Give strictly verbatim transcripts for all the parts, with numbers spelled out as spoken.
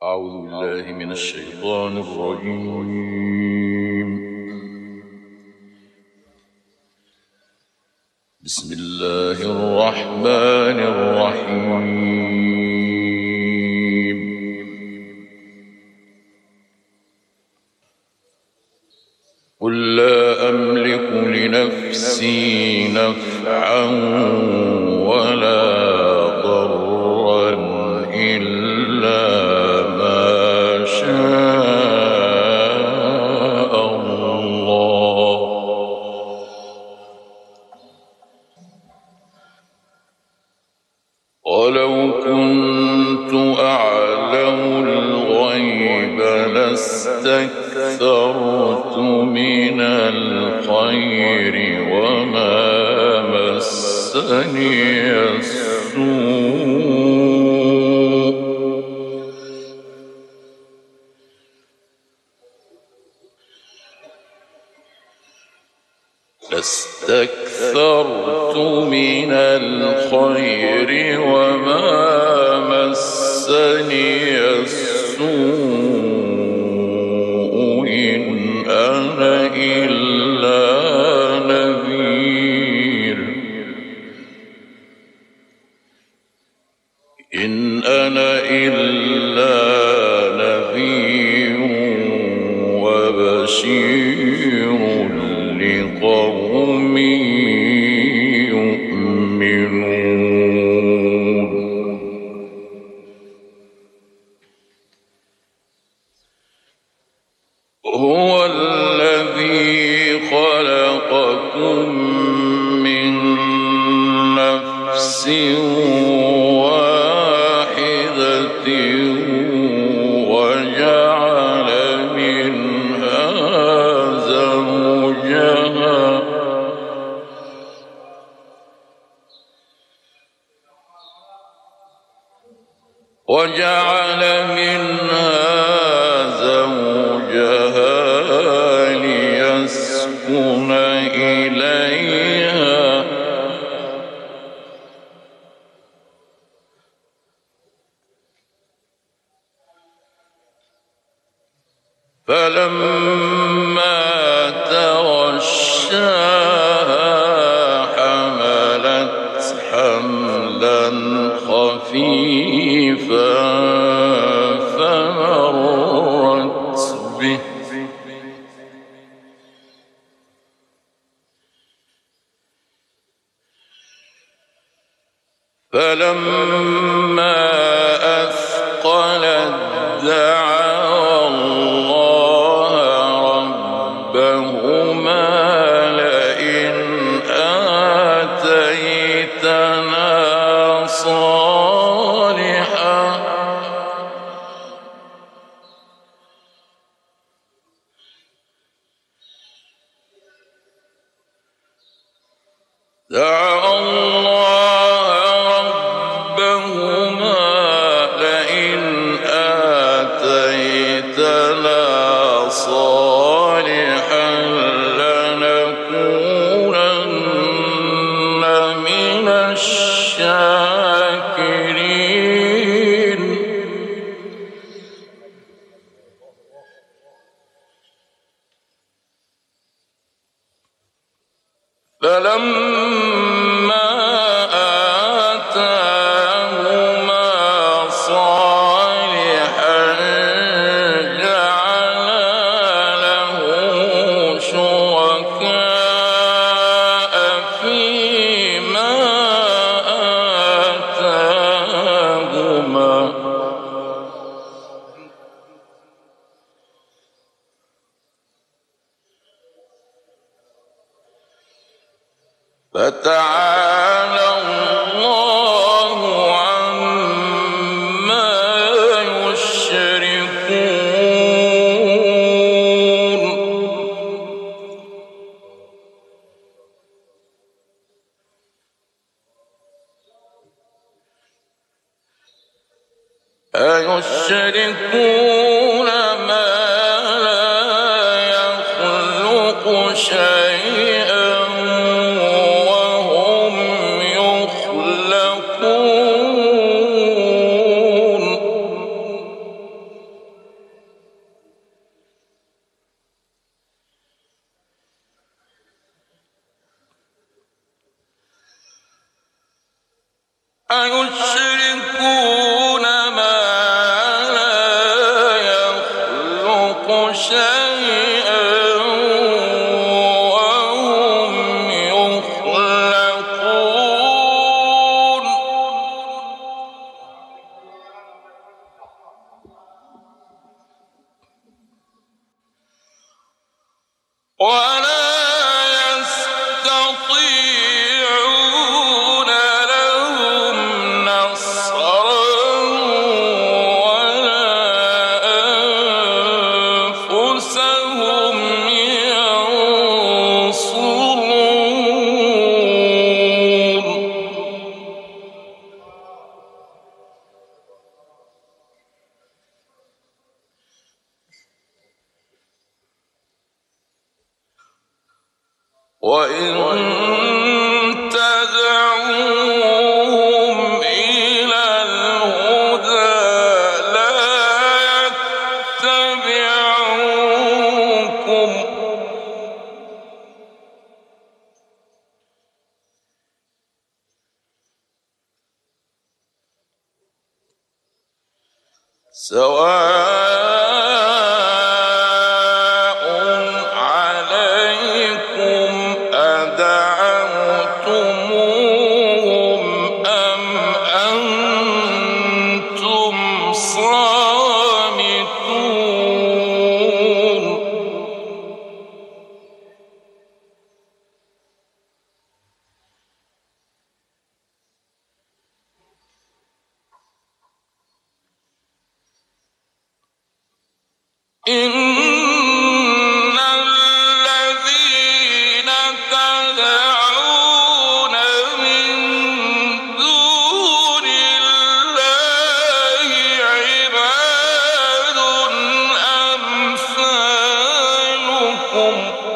أعوذ بالله من الشيطان الرجيم. بسم الله الرحمن الرحيم. قل لا أملك لنفسي نفعا ولا ضرا إلا ما شاء الله. ولو كنت أعلم الغيب لاستكثرت من الخير وما مسني السوء. لاستكثرت من الخير وما مسني السوء إن أنا إلا نذير إن أنا إلا نذير وبشير لقوم يؤمنون. هو الذي خلقكم من نفس واحدة وجعل منها زوجها وجعل منها زوجها ليسكن إليها فلما تغشاها حملت حملا خفيفا فمرت به فلما أثقلت دعوا الله ربهما لئن آتيتنا صالحا دعوا الله ربهما لئن آتيتنا صالحا لنكونن من الشاكرين. فلما آتاهما صالحا جعلا له شركاء فيما آتاهما فتعالى الله عما يشركون. أيشركون ما لا يخلق شيئا وهم يخلقون. أيشركون ما لا يخلق شيئا وهم يخلقون ولا يستطيعون لهم نصرا ولا أنفسهم ينصرون وإن تدعوهم إلى الهدى لا يتبعوكم سواء عليكم أدعوتموهم أم أنتم صامتون إن الذين تدعون من دون الله عباد أمثالكم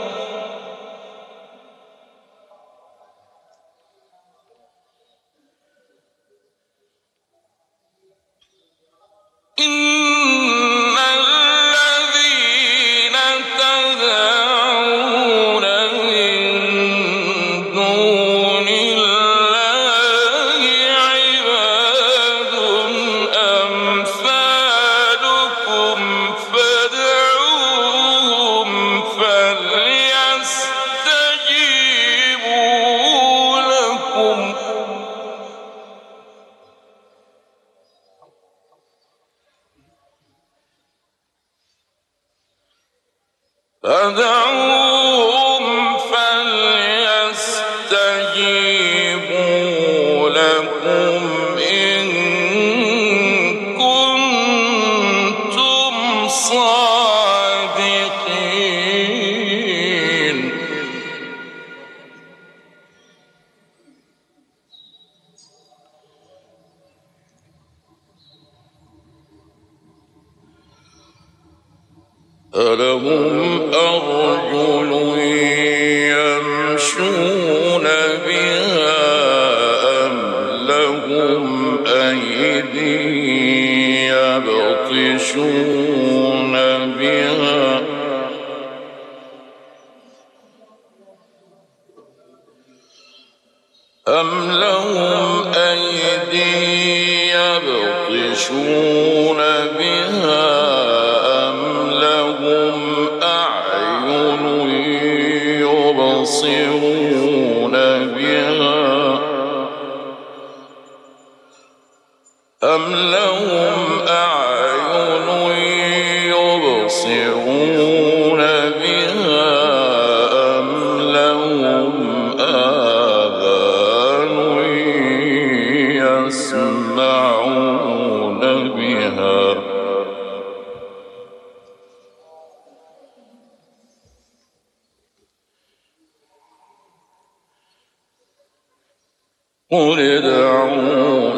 إن الذين تدعون من دون الله عباد أمثالكم فادعوهم فليستجيبوا لكم فادعوهم فليستجيبوا لكم إن كنتم صادقين ألهم أرجل يمشون بها أم لهم أيدي يبطشون بها أم لهم أيدي يبطشون بها أم لهم أعين يبصرون بها أم لهم أعين يبصرون بها أم لهم آذان يسمعون بها قل ادعوا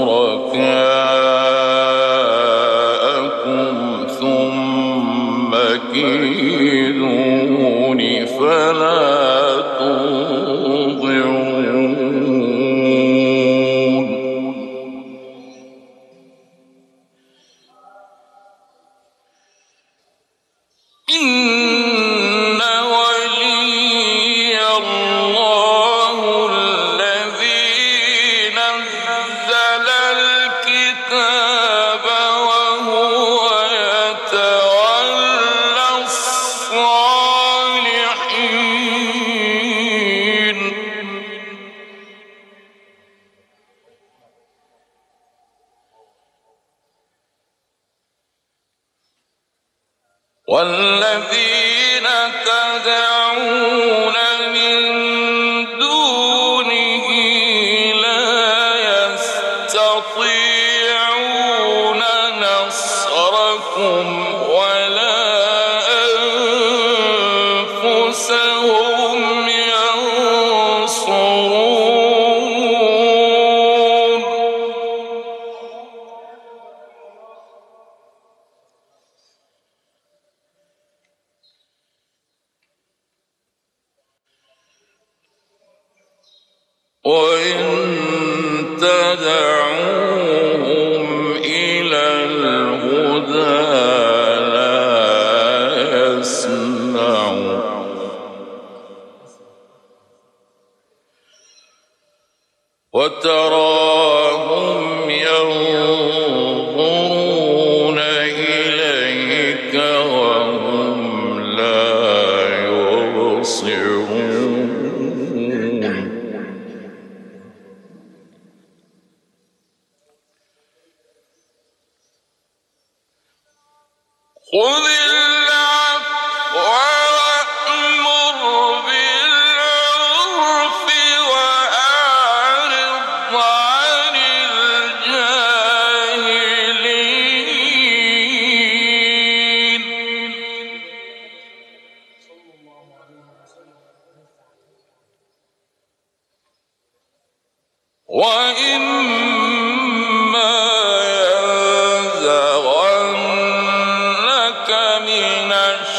شركاءكم ثم كيدون فلا تنظرون إن ولي الله الذي نزل والذين تدعون من دونه لا يستطيعون نصركم ولا أنفسهم ينصرون. وإن تدعوهم إلى الهدى لا يسمعوا وتراهم ينظرون إليك وهم لا يبصرون. خذ العفو وأمر بالعرف وأعرض عن الجاهلين. وإما ينزغنك من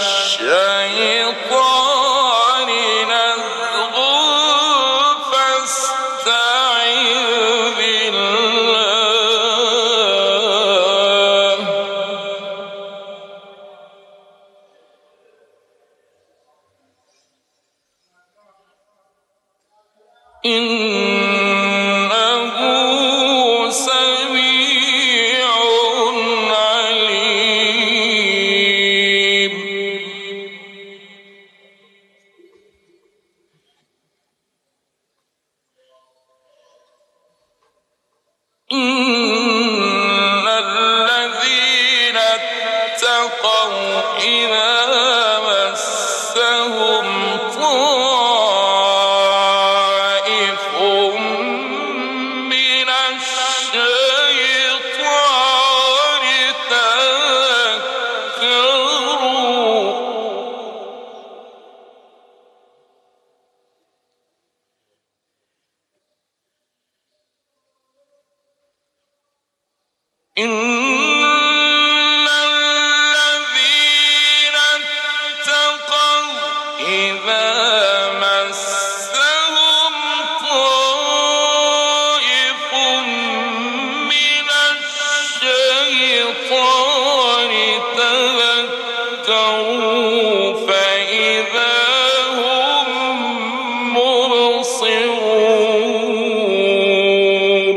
الشيطان نزغ فاستعذ بالله إنه سميع عليم. إن الذين اتقوا إذا مسهم طائف من الشيطان تذكروا إن الذين اتقوا إذا مسهم طائف من الشيطان تذكروا فإذا هم مبصرون.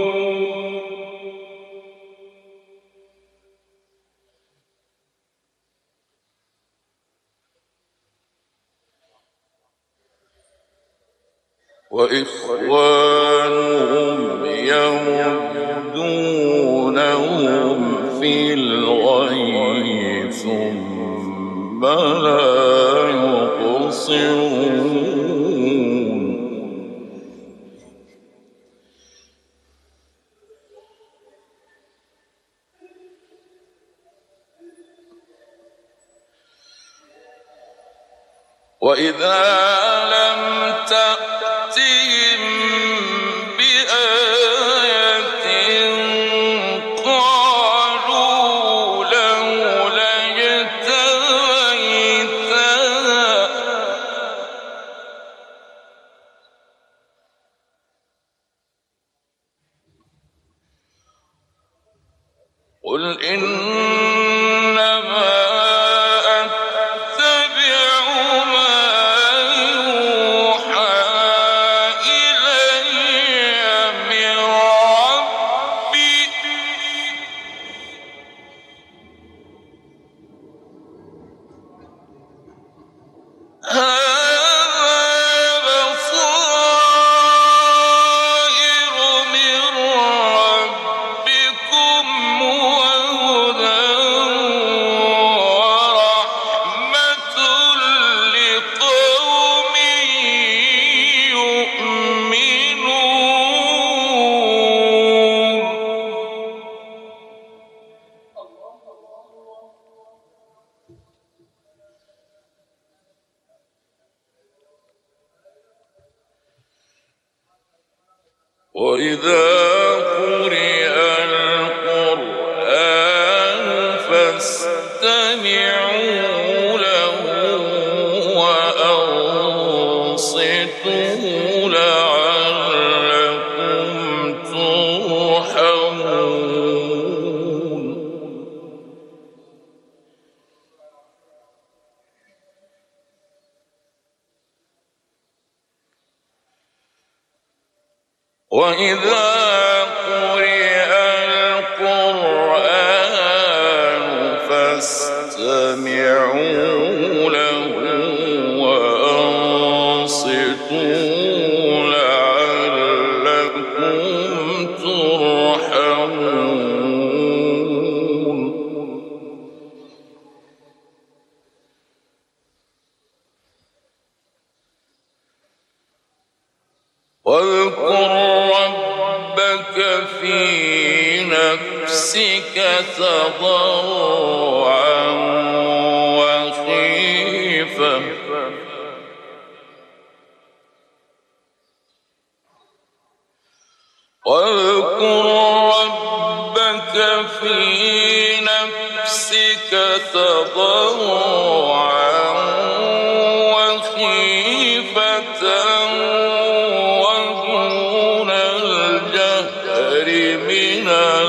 وإخوانهم يمدونهم في الغي ثم لا يقصرون. وإذا لم تأتهم بآية قالوا لولا اجتبيتها قل إنما وإذا قرئ القرآن فاستمعوا له وأنصتوا لعلكم ترحمون. وإذا قرئ القرآن فاستمعوا له وأنصتوا لعلكم ترحمون. واذكر ربك في نفسك تضرعا وخيفة واذكر ربك في نفسك تضرعا وخيفة ودون الجهر من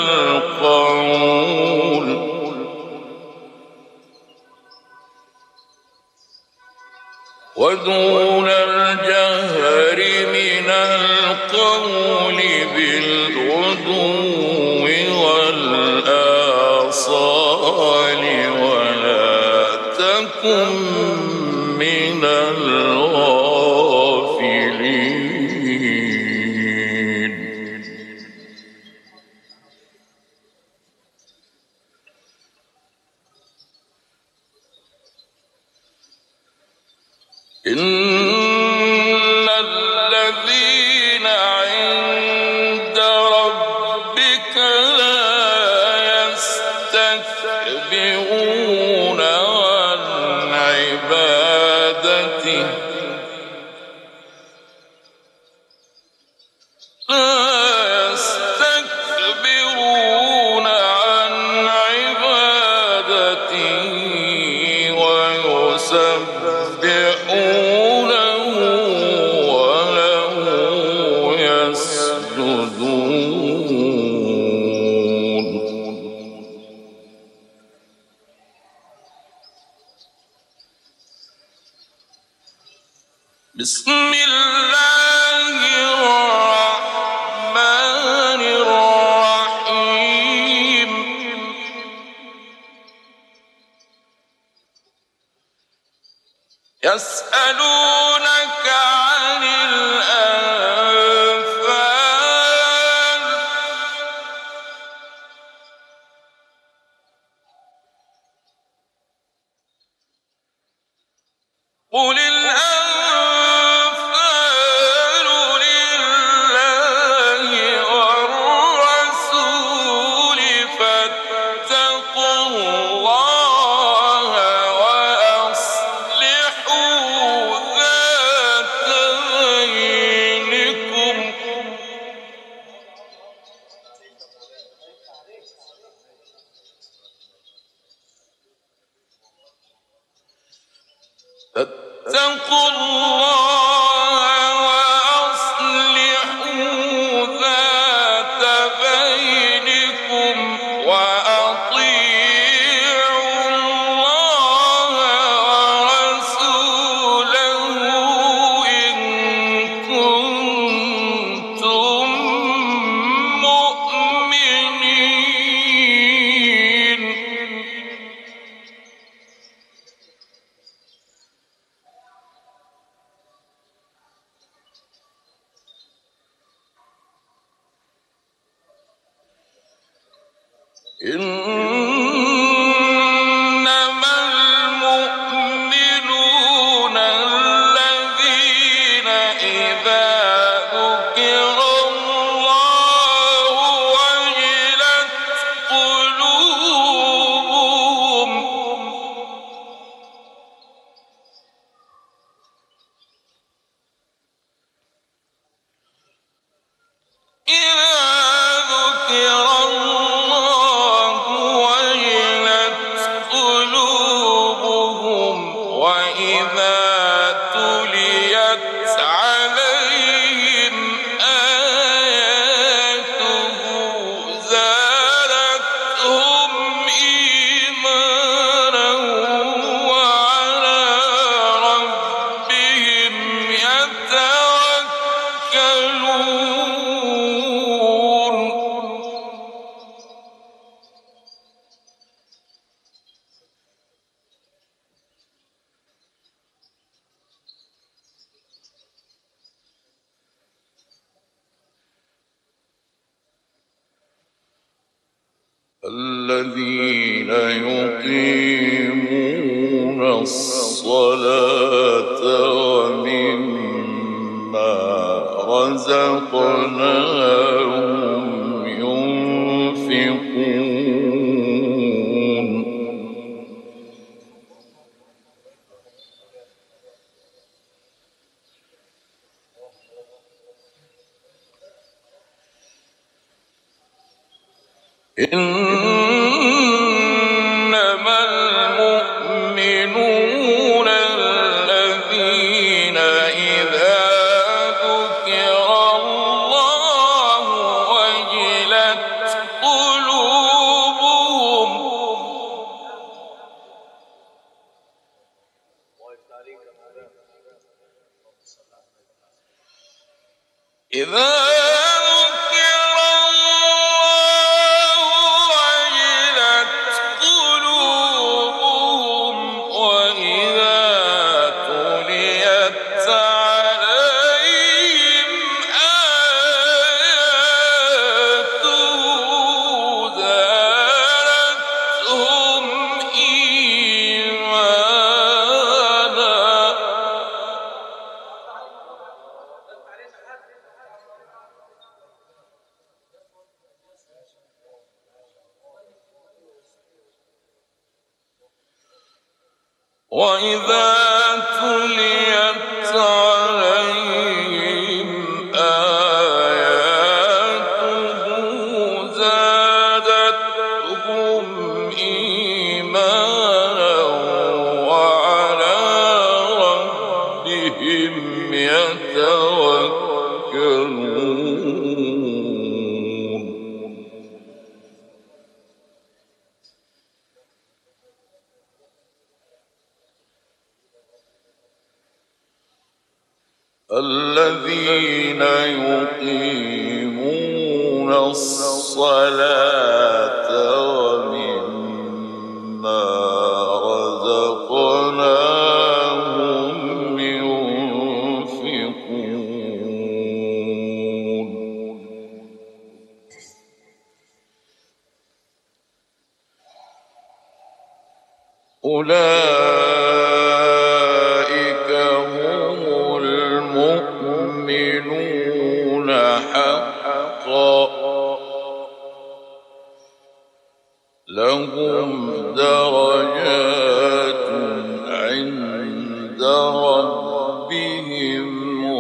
القول ودون الجهر من القول بالغدو والآصال ولا تكن من الغافلين. إن الذين عند ربك لا يستكبرون عن عبادته لا يستكبرون عن عبادته ويسبحونه وله يسجدون. بسم الله الرحمن الرحيم. يسألونك عن الأنفال قل الأنفال لله والرسول فاتقوا الله وأصلحوا ذات بينكم فاتقوا الله وأصلحوا ذات بينكم وأطيعوا الله ورسوله إن كنتم مؤمنين. قلوبهم وإذا تليت عليهم آياته زادتهم إيمانا وعلى ربهم يتوكلون. الذين يقيمون الصلاة ومما رزقناهم ينفقون. إنما المؤمنون الذين إذا ذكر الله وجلت قلوبهم إذا وإذا تليت عليهم آياته زادتهم إيمانا وعلى ربهم يتوكلون. الذين يقيمون الصلاة ومما رزقناهم ينفقون. أولئك هم المؤمنون حقا لهم درجات عند ربهم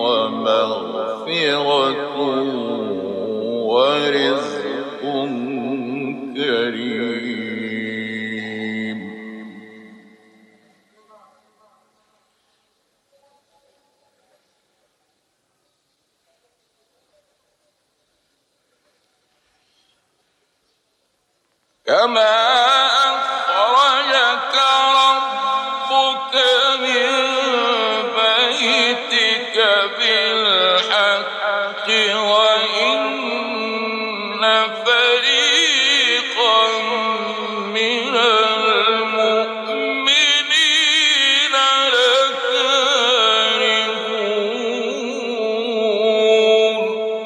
ومغفرة ورزق كريم. كما أخرجك ربك من بيتك بالحق وإن فريقا من المؤمنين لكارهون.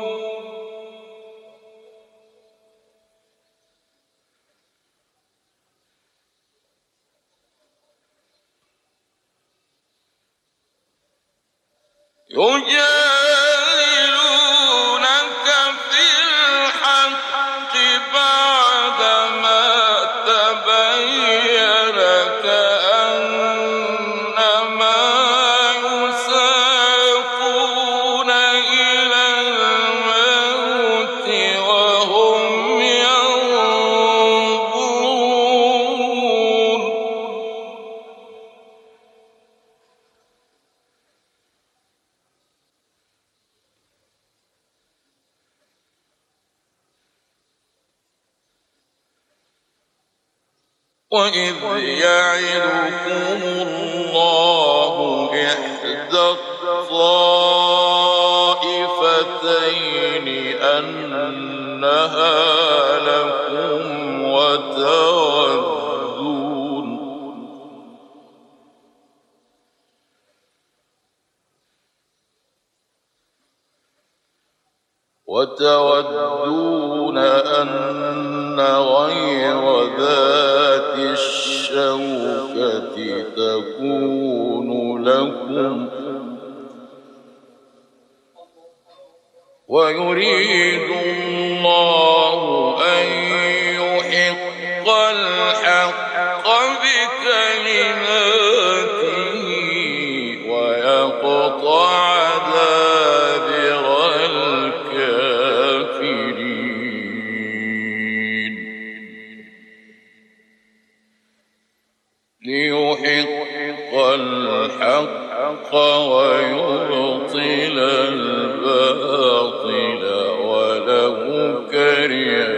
يجادلونك في الحق بعدما تبين كأنما يساقون إلى الموت وهم ينظرون. وإذ يعدكم الله إحدى الطائفتين أنها لكم وتودون وتودون أن غير ذات الشوكة تكون لكم ويريد الله أن يحق الحق بكلماته ويقطع دابر الكافرين ليحق الحق ويبطل الباطل ولو كره